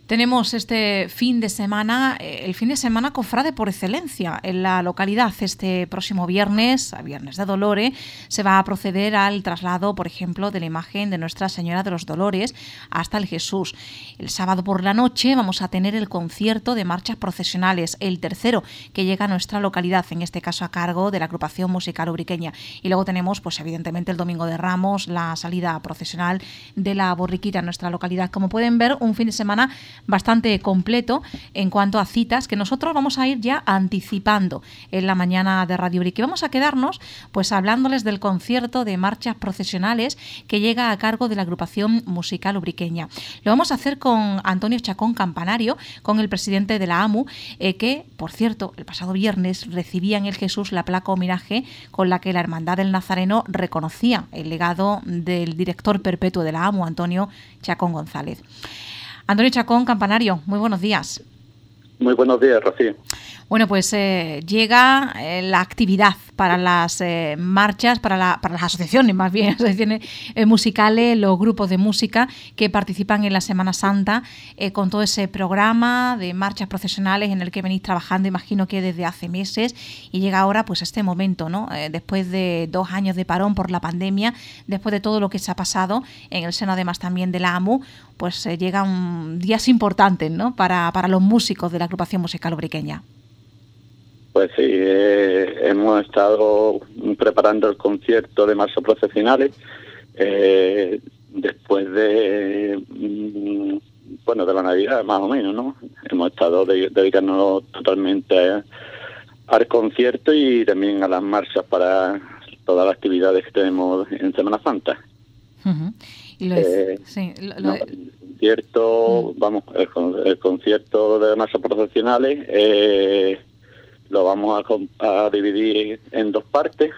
Tenemos este fin de semana, el fin de semana cofrade por excelencia en la localidad. Este próximo viernes, a Viernes de Dolores, se va a proceder al traslado, por ejemplo, de la imagen de Nuestra Señora de los Dolores hasta el Jesús. El sábado por la noche vamos a tener el concierto de marchas procesionales, el tercero que llega a nuestra localidad, en este caso a cargo de la agrupación musical ubriqueña. Y luego tenemos, pues evidentemente, el domingo de Ramos, la salida procesional de la borriquita en nuestra localidad. Como pueden ver, un fin de semana bastante completo en cuanto a citas que nosotros vamos a ir ya anticipando en la mañana de Radio Ubrique. Vamos a quedarnos pues hablándoles del concierto de marchas procesionales que llega a cargo de la agrupación musical ubriqueña. Lo vamos a hacer con Antonio Chacón Campanario, con el presidente de la AMU, que, por cierto, el pasado viernes recibía en el Jesús la placa homenaje con la que la Hermandad del Nazareno reconocía el legado del director perpetuo de la AMU, Antonio Chacón González. Antonio Chacón Campanario, muy buenos días. Muy buenos días, Rocío. Bueno, pues llega la actividad para las marchas, para las asociaciones, más bien, asociaciones musicales, los grupos de música que participan en la Semana Santa con todo ese programa de marchas procesionales en el que venís trabajando, imagino que desde hace meses, y llega ahora pues este momento, ¿no? Después de 2 años de parón por la pandemia, después de todo lo que se ha pasado en el seno además también de la AMU, pues llegan días importantes, ¿no? para los músicos de la agrupación musical ubriqueña. Pues sí, hemos estado preparando el concierto de marchas procesionales después de de la Navidad, más o menos, ¿no? Hemos estado dedicándonos totalmente al concierto y también a las marchas para todas las actividades que tenemos en Semana Santa. Uh-huh. Y el concierto de marchas procesionales lo vamos a dividir en 2 partes.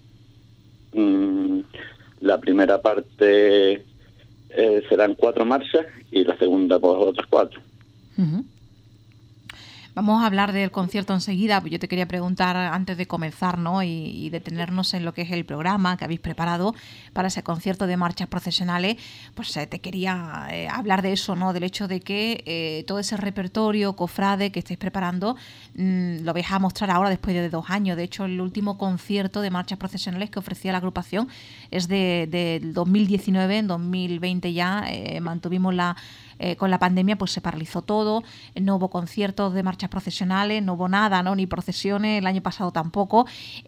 La primera parte serán 4 marchas y la segunda pues otras 4. Uh-huh. Vamos a hablar del concierto enseguida, yo te quería preguntar antes de comenzar, ¿no? y detenernos en lo que es el programa que habéis preparado para ese concierto de marchas procesionales. Pues te quería hablar de eso, ¿no? Del hecho de que todo ese repertorio cofrade que estáis preparando lo vais a mostrar ahora después de 2 años. De hecho, el último concierto de marchas procesionales que ofrecía la agrupación es del 2019, en 2020 ya mantuvimos con la pandemia pues se paralizó todo, no hubo conciertos de marchas procesionales, no hubo nada, ¿no? Ni procesiones, el año pasado tampoco,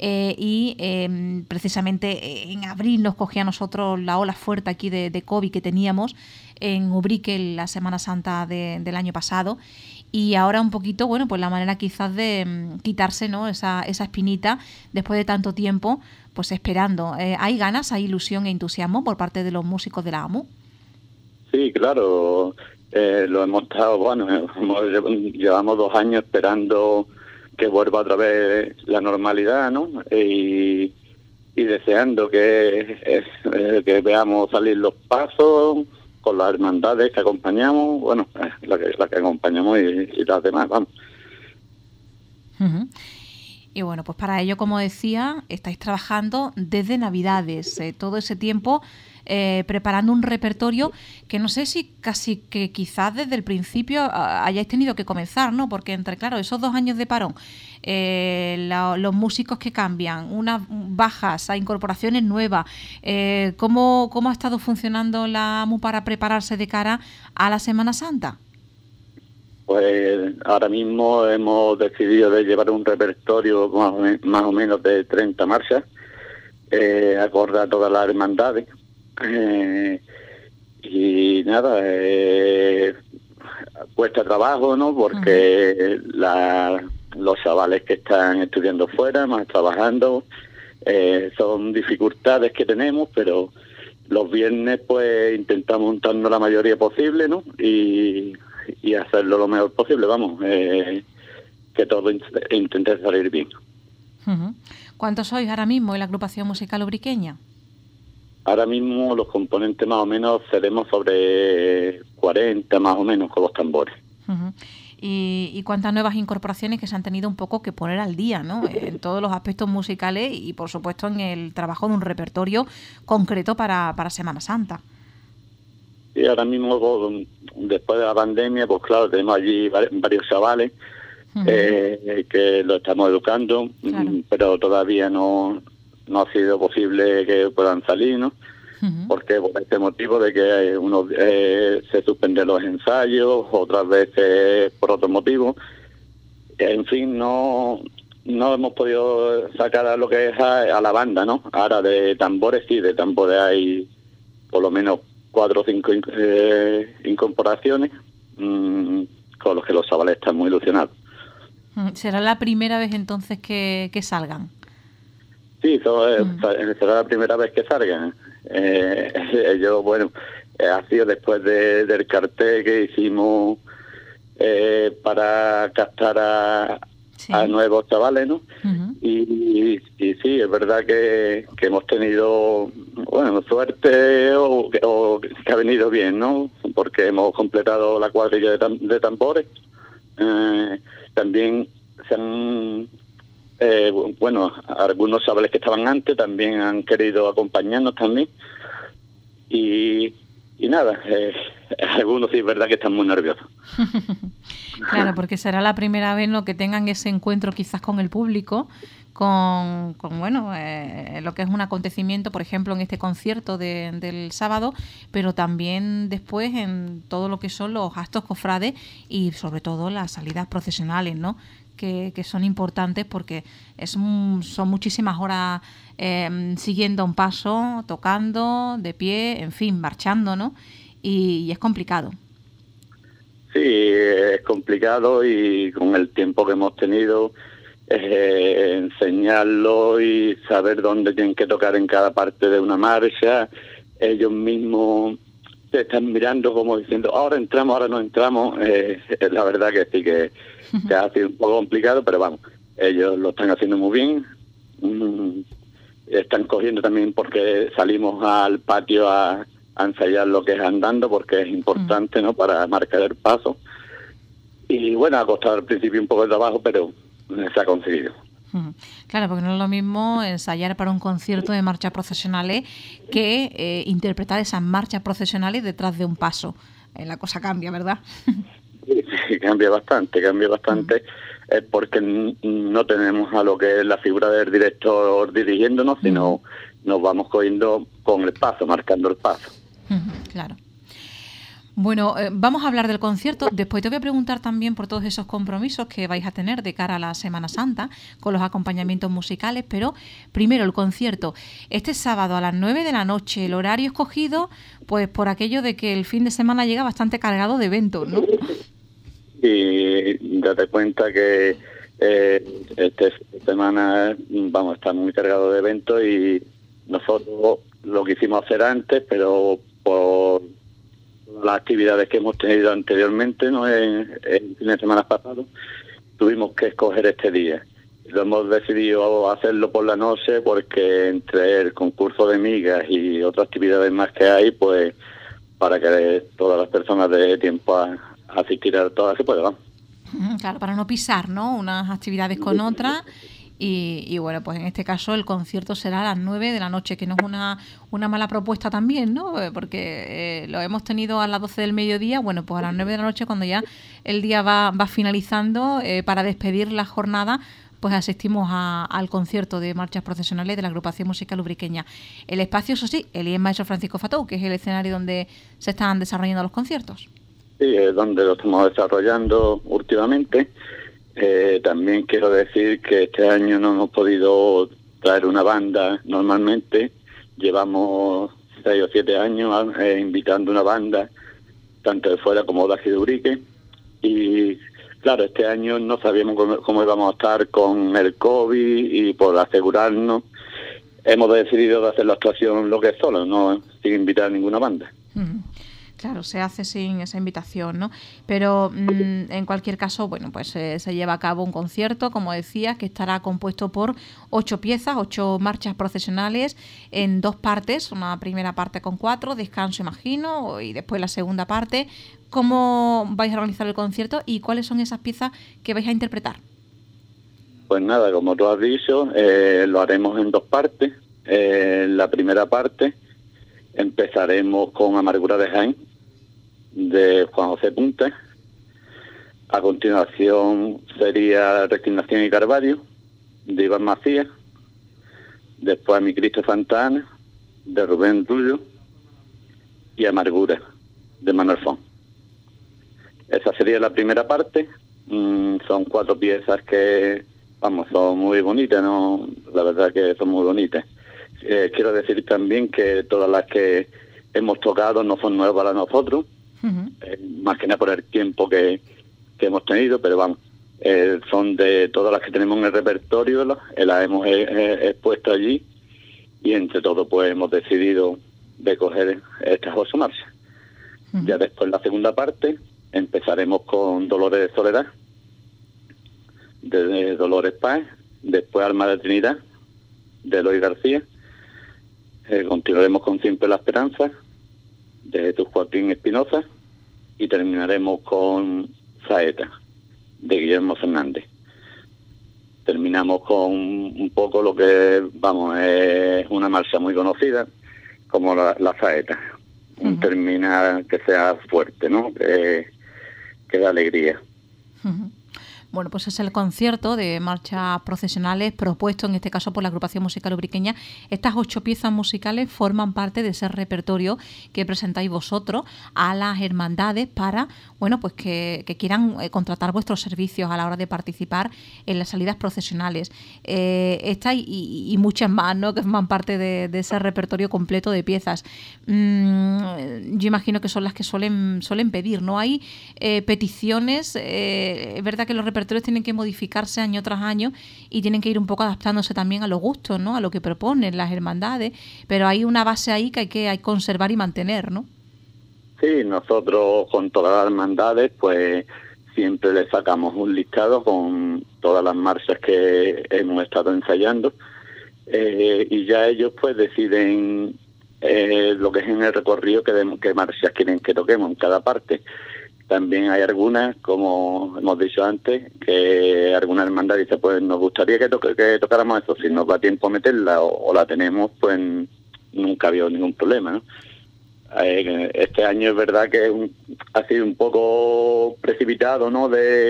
precisamente en abril nos cogía a nosotros la ola fuerte aquí de COVID que teníamos en Ubrique la Semana Santa del año pasado, y ahora un poquito, bueno, pues la manera quizás de quitarse, ¿no? esa espinita después de tanto tiempo, pues esperando. ¿Hay ganas, hay ilusión e entusiasmo por parte de los músicos de la AMU? Sí, claro, lo hemos estado, llevamos 2 años esperando que vuelva otra vez la normalidad, ¿no? Y deseando que veamos salir los pasos con las hermandades que acompañamos, la que acompañamos y las demás, vamos. Uh-huh. Y bueno, pues para ello, como decía, estáis trabajando desde Navidades, todo ese tiempo preparando un repertorio que no sé si casi que quizás desde el principio hayáis tenido que comenzar, ¿no? Porque entre, claro, esos 2 años de parón, los músicos que cambian, unas bajas, a incorporaciones nuevas, ¿cómo ha estado funcionando la AMU para prepararse de cara a la Semana Santa? Pues ahora mismo hemos decidido de llevar un repertorio más o menos de 30 marchas, acorde a todas las hermandades. Y nada, cuesta trabajo, ¿no? Porque los chavales que están estudiando fuera, más trabajando, son dificultades que tenemos, pero los viernes pues intentamos juntarnos la mayoría posible, ¿no? Y hacerlo lo mejor posible, vamos, que todo intente salir bien. Uh-huh. ¿Cuántos sois ahora mismo en la agrupación musical ubriqueña? Ahora mismo los componentes más o menos seremos sobre 40 más o menos con los tambores. Uh-huh. ¿Y cuántas nuevas incorporaciones que se han tenido un poco que poner al día, ¿no? En todos los aspectos musicales y por supuesto en el trabajo de un repertorio concreto para Semana Santa? Y ahora mismo, después de la pandemia, pues claro, tenemos allí varios chavales que lo estamos educando, claro. pero todavía no ha sido posible que puedan salir, ¿no? Porque por este motivo de que unos se suspenden los ensayos, otras veces por otro motivo. En fin, no hemos podido sacar a lo que es a la banda, ¿no? Ahora de tambores sí, de tambores hay por lo menos 4 o 5 incorporaciones, con los que los chavales están muy ilusionados. ¿Será la primera vez entonces que salgan? Sí, será la primera vez que salgan. Ellos, bueno, ha sido después del cartel que hicimos para captar a nuevos chavales, ¿no? Y sí, es verdad que hemos tenido, bueno, suerte o que ha venido bien, ¿no? Porque hemos completado la cuadrilla de tambores. También se han... bueno, algunos chavales que estaban antes también han querido acompañarnos también. Y nada, algunos sí es verdad que están muy nerviosos. Claro, porque será la primera vez, ¿no?, que tengan ese encuentro quizás con el público, con bueno, lo que es un acontecimiento, por ejemplo, en este concierto del sábado, pero también después en todo lo que son los actos cofrades y sobre todo las salidas procesionales, ¿no?, que son importantes porque son muchísimas horas siguiendo un paso, tocando, de pie, en fin, marchando, ¿no? Y es complicado. Sí, es complicado y con el tiempo que hemos tenido, enseñarlo y saber dónde tienen que tocar en cada parte de una marcha. Ellos mismos se están mirando como diciendo, ahora entramos, ahora no entramos. La verdad que sí que ha sido un poco complicado, pero vamos, ellos lo están haciendo muy bien. Están cogiendo también porque salimos al patio a ensayar lo que es andando, porque es importante, ¿no?, para marcar el paso. Y bueno, ha costado al principio un poco de trabajo, pero se ha conseguido. Claro, porque no es lo mismo ensayar para un concierto de marchas procesionales que interpretar esas marchas procesionales detrás de un paso. La cosa cambia, ¿verdad? Sí, cambia bastante, porque no tenemos a lo que es la figura del director dirigiéndonos, sino nos vamos cogiendo con el paso, marcando el paso. Claro. Bueno, vamos a hablar del concierto. Después te voy a preguntar también por todos esos compromisos que vais a tener de cara a la Semana Santa con los acompañamientos musicales, pero primero el concierto. Este sábado a las 9 de la noche, el horario escogido, pues por aquello de que el fin de semana llega bastante cargado de eventos, ¿no? Y date cuenta que esta semana vamos a estar muy cargados de eventos y nosotros lo quisimos hacer antes, pero por las actividades que hemos tenido anteriormente, ¿no?, en fin de semana pasado, tuvimos que escoger este día. Lo hemos decidido hacerlo por la noche porque entre el concurso de migas y otras actividades más que hay, pues para que todas las personas den tiempo a asistir a todas que puedan. Claro, para no pisar, ¿no?, unas actividades con otras. Y bueno, pues en este caso el concierto será a las 9 de la noche, que no es una mala propuesta también, ¿no? Porque lo hemos tenido a las 12 del mediodía, bueno, pues a las 9 de la noche, cuando ya el día va finalizando, para despedir la jornada, pues asistimos al concierto de marchas procesionales de la agrupación musical ubriqueña. El espacio, eso sí, el IES Maestro Francisco Fatou, que es el escenario donde se están desarrollando los conciertos. Sí, es donde lo estamos desarrollando últimamente. También quiero decir que este año no hemos podido traer una banda. Normalmente llevamos 6 o 7 años invitando una banda, tanto de fuera como de aquí de Ubrique. Y claro, este año no sabíamos cómo íbamos a estar con el COVID y por asegurarnos hemos decidido de hacer la actuación lo que es solo, no sin invitar a ninguna banda. Claro, se hace sin esa invitación, ¿no? Pero en cualquier caso, bueno, pues se lleva a cabo un concierto, como decías, que estará compuesto por 8 piezas, 8 marchas procesionales en 2 partes. Una primera parte con 4, descanso, imagino, y después la segunda parte. ¿Cómo vais a organizar el concierto y cuáles son esas piezas que vais a interpretar? Pues nada, como tú has dicho, lo haremos en 2 partes. La primera parte empezaremos con Amargura de Jaén, de Juan José Punta. A continuación sería Resignación y Calvario, de Iván Macías. Después a Mi Cristo Santa Ana, de Rubén Rullo. Y Amargura, de Manuel Font. Esa sería la primera parte. Son 4 piezas que, son muy bonitas, ¿no? La verdad que son muy bonitas. Quiero decir también que todas las que hemos tocado no son nuevas para nosotros, más que nada por el tiempo que hemos tenido, pero son de todas las que tenemos en el repertorio, las hemos expuesto allí, y entre todos pues hemos decidido de coger estas 8 marchas. Ya después, la segunda parte, empezaremos con Dolores de Soledad, de Dolores Páez. Después Alma de Trinidad, de Eloy García. Continuaremos con Siempre la Esperanza, de Jesús Joaquín Espinosa. Y terminaremos con Saeta, de Guillermo Fernández. Terminamos con un poco lo que, es una marcha muy conocida, como la Saeta. Un terminar que sea fuerte, ¿no? Que da alegría. Bueno, pues es el concierto de marchas procesionales propuesto en este caso por la agrupación musical ubriqueña. Estas 8 piezas musicales forman parte de ese repertorio que presentáis vosotros a las hermandades para, pues que quieran contratar vuestros servicios a la hora de participar en las salidas procesionales. Estas y muchas más, ¿no?, que forman parte de ese repertorio completo de piezas. Yo imagino que son las que suelen pedir, ¿no? Hay peticiones, es verdad que los repertorios tienen que modificarse año tras año y tienen que ir un poco adaptándose también a los gustos, ¿no?, a lo que proponen las hermandades, pero hay una base ahí que hay que conservar y mantener, ¿no? Sí, nosotros con todas las hermandades pues siempre le sacamos un listado con todas las marchas que hemos estado ensayando, y ya ellos pues deciden lo que es en el recorrido qué marchas quieren que toquemos en cada parte. También hay algunas, como hemos dicho antes, que alguna hermandad dice, pues nos gustaría que tocáramos eso. Si nos da tiempo a meterla o la tenemos, pues nunca ha habido ningún problema, ¿no? Este año es verdad que ha sido un poco precipitado, ¿no?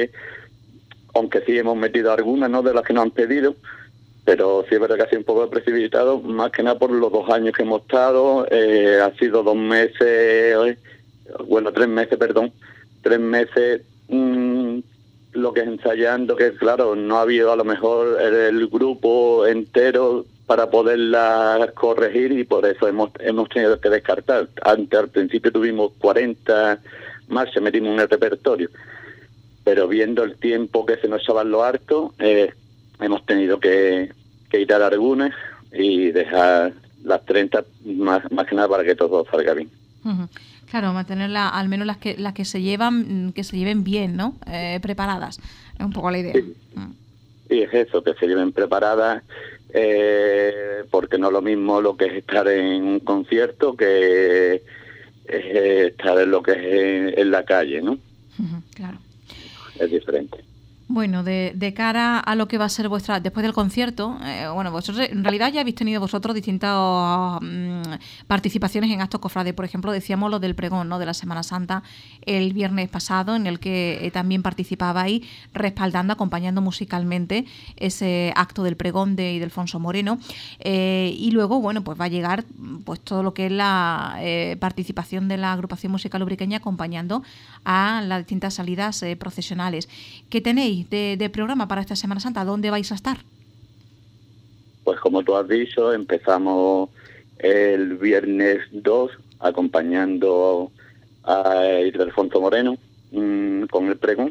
Aunque sí hemos metido algunas, ¿no?, de las que nos han pedido, pero sí es verdad que ha sido un poco precipitado, más que nada por los 2 años que hemos estado. Ha sido 2 meses, 3 meses, perdón. 3 meses lo que es ensayando, que claro, no ha habido a lo mejor el grupo entero para poderla corregir, y por eso hemos tenido que descartar. Antes, al principio tuvimos 40 marchas, metimos en el repertorio, pero viendo el tiempo que se nos echaba en lo harto, hemos tenido que quitar algunas y dejar las 30 más que nada para que todo salga bien. Claro, mantenerla, al menos las que se lleven bien, ¿no? Preparadas. Es un poco la idea. Sí, es eso, que se lleven preparadas, porque no es lo mismo lo que es estar en un concierto que estar en lo que es en la calle, ¿no? Claro. Es diferente. Bueno, de cara a lo que va a ser vuestra, después del concierto, vosotros en realidad ya habéis tenido vosotros distintas participaciones en actos cofrades. Por ejemplo, decíamos lo del pregón, ¿no?, de la Semana Santa el viernes pasado, en el que también participabais respaldando, acompañando musicalmente ese acto del pregón de Ildefonso Moreno. Y luego, pues va a llegar pues todo lo que es la participación de la agrupación musical ubriqueña acompañando a las distintas salidas procesionales. ¿Qué tenéis de programa para esta Semana Santa? ¿Dónde vais a estar? Pues como tú has dicho, empezamos el viernes 2 acompañando a Ildefonso Moreno con el pregón.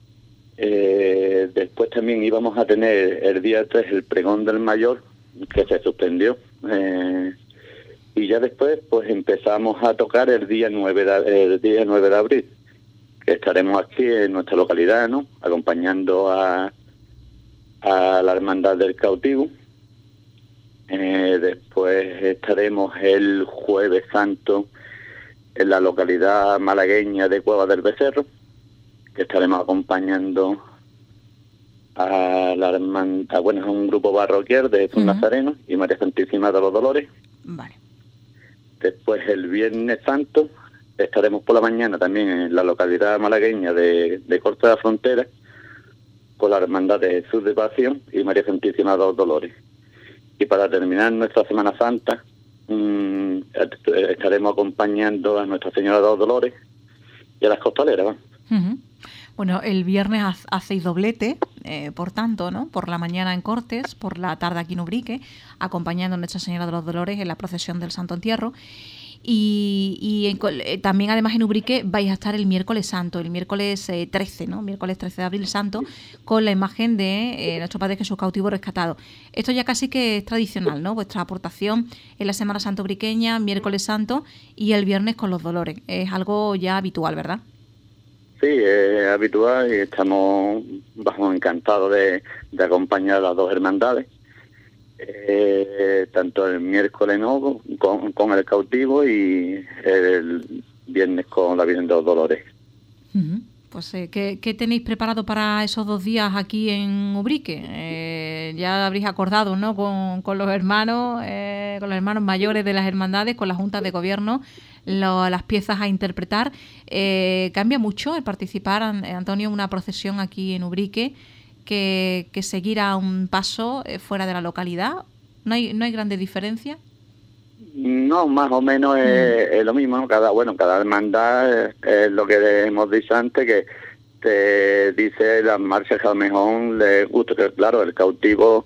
Después también íbamos a tener el día 3 el pregón del Mayor, que se suspendió, y ya después pues empezamos a tocar el día 9 de abril, que estaremos aquí en nuestra localidad, ¿no?, acompañando a la Hermandad del Cautivo. Después estaremos el Jueves Santo en la localidad malagueña de Cueva del Becerro, que estaremos acompañando a la hermandad, a un grupo parroquial de Jesús Nazareno y María Santísima de los Dolores. Vale. Después el Viernes Santo estaremos por la mañana también en la localidad malagueña de Corte de la Frontera, con la Hermandad de Jesús de Pasión y María Santísima de los Dolores. Y para terminar nuestra Semana Santa, estaremos acompañando a Nuestra Señora de los Dolores y a las costaleras, ¿no? Uh-huh. Bueno, el viernes hacéis doblete, por tanto, ¿no? Por la mañana en Cortes, por la tarde aquí en Ubrique, acompañando a Nuestra Señora de los Dolores en la procesión del Santo Entierro. Y también, además, en Ubrique vais a estar el miércoles santo, el miércoles 13, ¿no? Miércoles 13 de abril santo, con la imagen de nuestro Padre Jesús cautivo rescatado. Esto ya casi que es tradicional, ¿no? Vuestra aportación en la Semana Santa ubriqueña, miércoles santo y el viernes con los dolores. Es algo ya habitual, ¿verdad? Sí, es habitual y estamos encantados de acompañar a las dos hermandades. Tanto el miércoles, ¿no? con el cautivo y el viernes con la Virgen de los Dolores. Uh-huh. Pues, ¿qué tenéis preparado para esos 2 días aquí en Ubrique? Ya habréis acordado, ¿no? con los hermanos mayores de las hermandades, con la Junta de Gobierno, las piezas a interpretar. ¿Cambia mucho el participar, Antonio, en una procesión aquí en Ubrique que seguir a un paso fuera de la localidad? ¿No hay grandes diferencias? No, más o menos es lo mismo, ¿no? Cada hermandad es lo que hemos dicho antes, que te dice las marchas que a lo mejor le gusta, que claro, el cautivo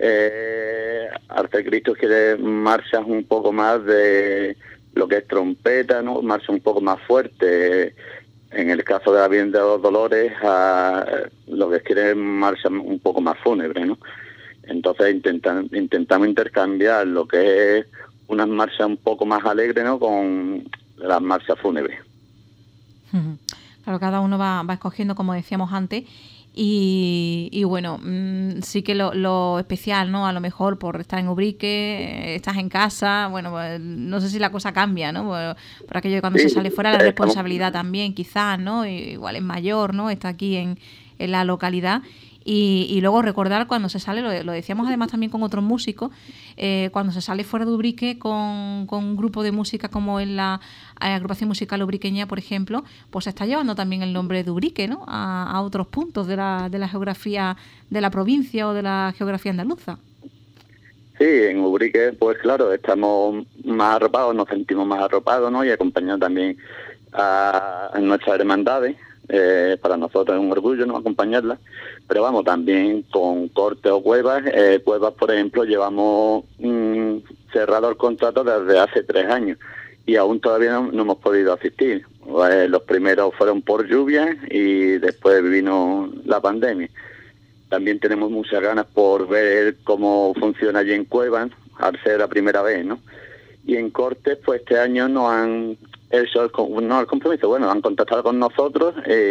Arte Cristo quiere marchas un poco más de lo que es trompeta, ¿no? Marcha un poco más fuerte. En el caso de la Virgen de los Dolores, lo que quiere es marcha un poco más fúnebre, ¿no? Entonces intentamos intercambiar lo que es unas marchas un poco más alegres, ¿no? Con las marchas fúnebres. Claro, cada uno va escogiendo, como decíamos antes, y bueno, sí que lo especial, ¿no? A lo mejor por estar en Ubrique, estás en casa, bueno, pues, no sé si la cosa cambia, ¿no? Por aquello de cuando se sale fuera, la responsabilidad también, quizás, ¿no? Igual es mayor, ¿no? Está aquí en la localidad. Y luego recordar cuando se sale, lo decíamos además también con otros músicos, cuando se sale fuera de Ubrique con un grupo de música como en la agrupación musical ubriqueña, por ejemplo, pues se está llevando también el nombre de Ubrique, ¿no? A otros puntos de la geografía de la provincia o de la geografía andaluza. Sí, en Ubrique, pues claro, estamos más arropados, nos sentimos más arropados, ¿no? Y acompañando también a nuestras hermandades. Para nosotros es un orgullo, ¿no? Acompañarlas, pero vamos, también con Cortes o Cuevas. Cuevas, por ejemplo, llevamos cerrado el contrato desde hace 3 años y aún todavía no hemos podido asistir. Los primeros fueron por lluvia y después vino la pandemia. También tenemos muchas ganas por ver cómo funciona allí en Cuevas, al ser la primera vez, ¿no? Y en Cortes, pues este año nos han hecho el compromiso. Bueno, han contactado con nosotros.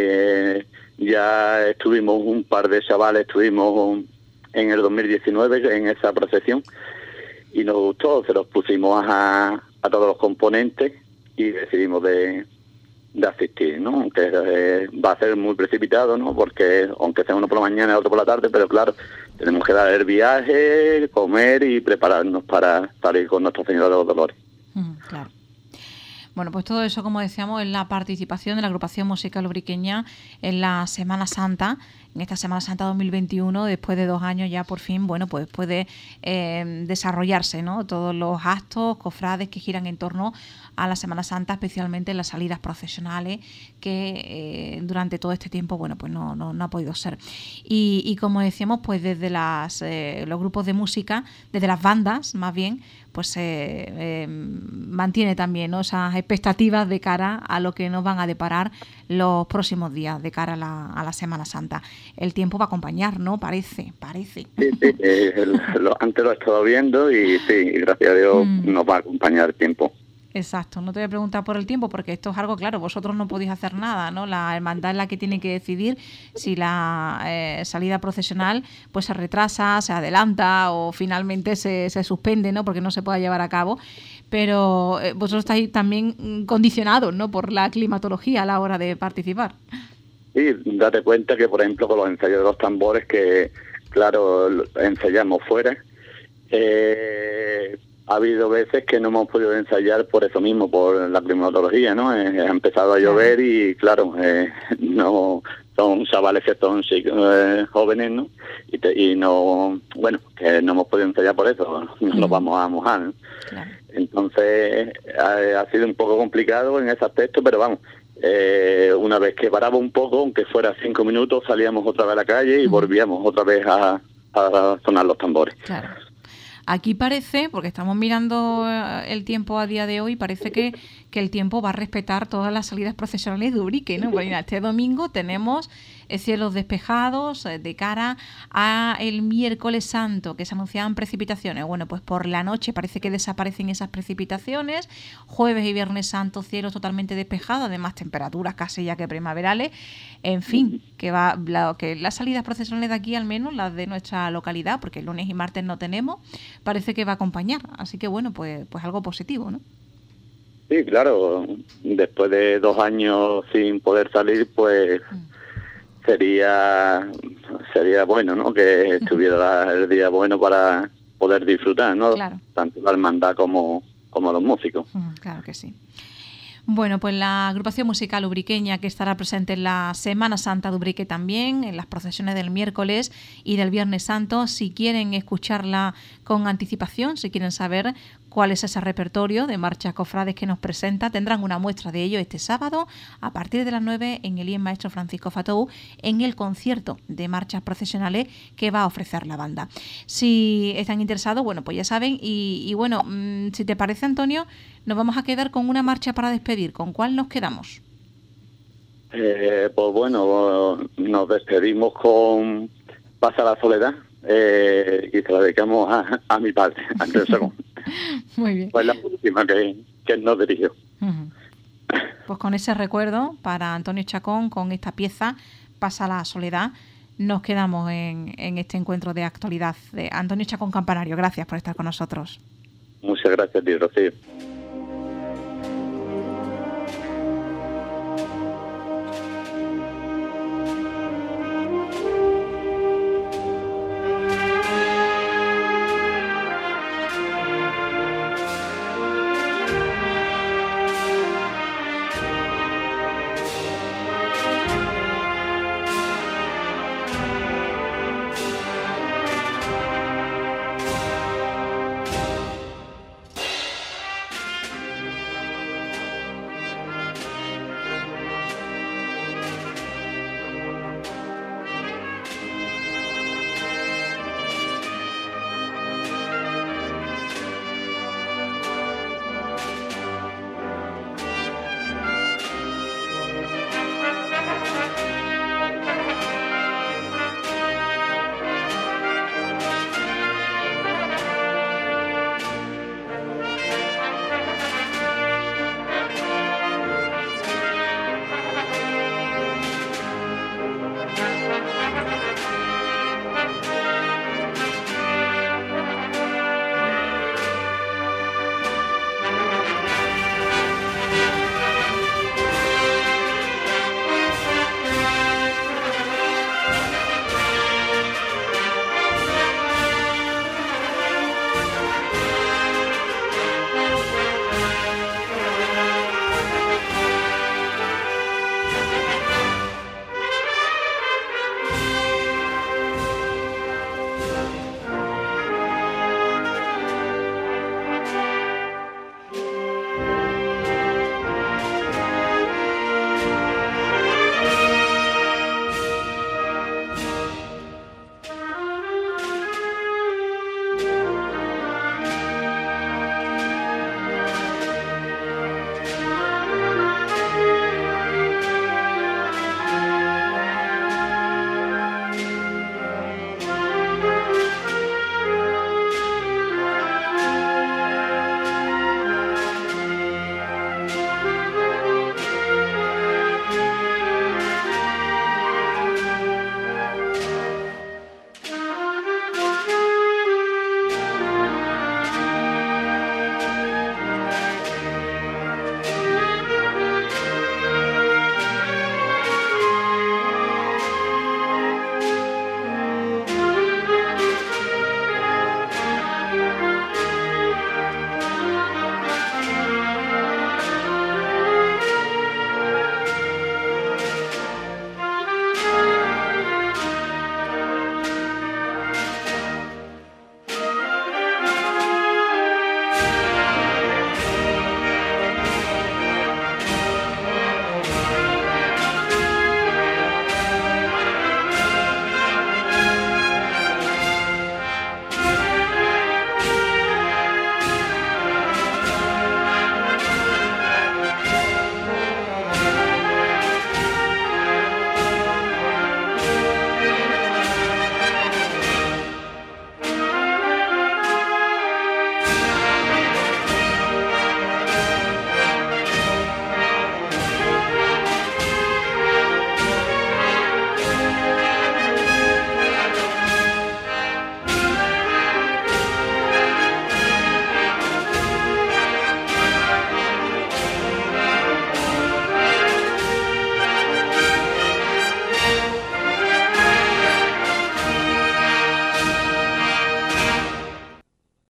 Ya estuvimos un par de chavales, estuvimos en el 2019 en esa procesión y nos gustó. Se los pusimos a todos los componentes y decidimos de asistir, ¿no? Aunque va a ser muy precipitado, ¿no? Porque aunque sea uno por la mañana y otro por la tarde, pero claro, tenemos que dar el viaje, comer y prepararnos para ir con Nuestra Señora de los Dolores. Claro. Bueno, pues todo eso, como decíamos, es la participación de la agrupación musical ubriqueña en la Semana Santa, en esta Semana Santa 2021, después de 2 años ya por fin, bueno, pues puede desarrollarse, ¿no? Todos los actos, cofrades que giran en torno a la Semana Santa, especialmente en las salidas procesionales, que durante todo este tiempo, bueno, pues no ha podido ser. Y como decíamos, pues desde los grupos de música, desde las bandas, más bien, pues se mantiene también, ¿no? Esas expectativas de cara a lo que nos van a deparar los próximos días, de cara a la Semana Santa. El tiempo va a acompañar, ¿no? Parece. Sí, antes lo he estado viendo y sí, gracias a Dios nos va a acompañar el tiempo. Exacto, no te voy a preguntar por el tiempo porque esto es algo claro, vosotros no podéis hacer nada, ¿no? La hermandad es la que tiene que decidir si la salida procesional pues se retrasa, se adelanta o finalmente se suspende, ¿no? Porque no se pueda llevar a cabo, pero vosotros estáis también condicionados, ¿no? Por la climatología a la hora de participar. Sí, date cuenta que por ejemplo con los ensayos de los tambores que claro, ensayamos fuera, ha habido veces que no hemos podido ensayar por eso mismo, por la climatología, ¿no? Ha empezado a llover y, claro, no son chavales que son jóvenes, ¿no? Y no, bueno, que no hemos podido ensayar por eso, no nos vamos a mojar, ¿no? Claro. Entonces ha sido un poco complicado en ese aspecto, pero vamos, una vez que paraba un poco, aunque fuera 5 minutos, salíamos otra vez a la calle y volvíamos otra vez a sonar los tambores. Claro. Aquí parece, porque estamos mirando el tiempo a día de hoy, parece que el tiempo va a respetar todas las salidas procesionales de Ubrique, ¿no? Bueno, este domingo tenemos cielos despejados de cara a el miércoles santo, que se anunciaban precipitaciones. Bueno, pues por la noche parece que desaparecen esas precipitaciones. Jueves y viernes santo, cielos totalmente despejados, además temperaturas casi ya que primaverales. En fin, que las salidas procesionales de aquí, al menos las de nuestra localidad, porque el lunes y martes no tenemos, parece que va a acompañar. Así que bueno, pues algo positivo, ¿no? Sí, claro. Después de 2 años sin poder salir, pues sería bueno, ¿no? Que estuviera el día bueno para poder disfrutar, ¿no? Claro. Tanto la hermandad como los músicos. Claro que sí. Bueno, pues la agrupación musical ubriqueña que estará presente en la Semana Santa de Ubrique también, en las procesiones del miércoles y del Viernes Santo, si quieren escucharla con anticipación, si quieren saber cuál es ese repertorio de marchas cofrades que nos presenta, tendrán una muestra de ello este sábado a partir de las 9 en el IEM Maestro Francisco Fatou, en el concierto de marchas procesionales que va a ofrecer la banda. Si están interesados, bueno, pues ya saben, y bueno, si te parece, Antonio, nos vamos a quedar con una marcha para despedir. ¿Con cuál nos quedamos? Pues bueno, nos despedimos con Pasa la soledad y se la dedicamos a mi padre, Andrés Chacón. Muy bien. Pues la última que él nos dirigió. Pues con ese recuerdo para Antonio Chacón, con esta pieza Pasa la soledad, nos quedamos en este encuentro de actualidad de Antonio Chacón Campanario. Gracias por estar con nosotros. Muchas gracias, Rocío.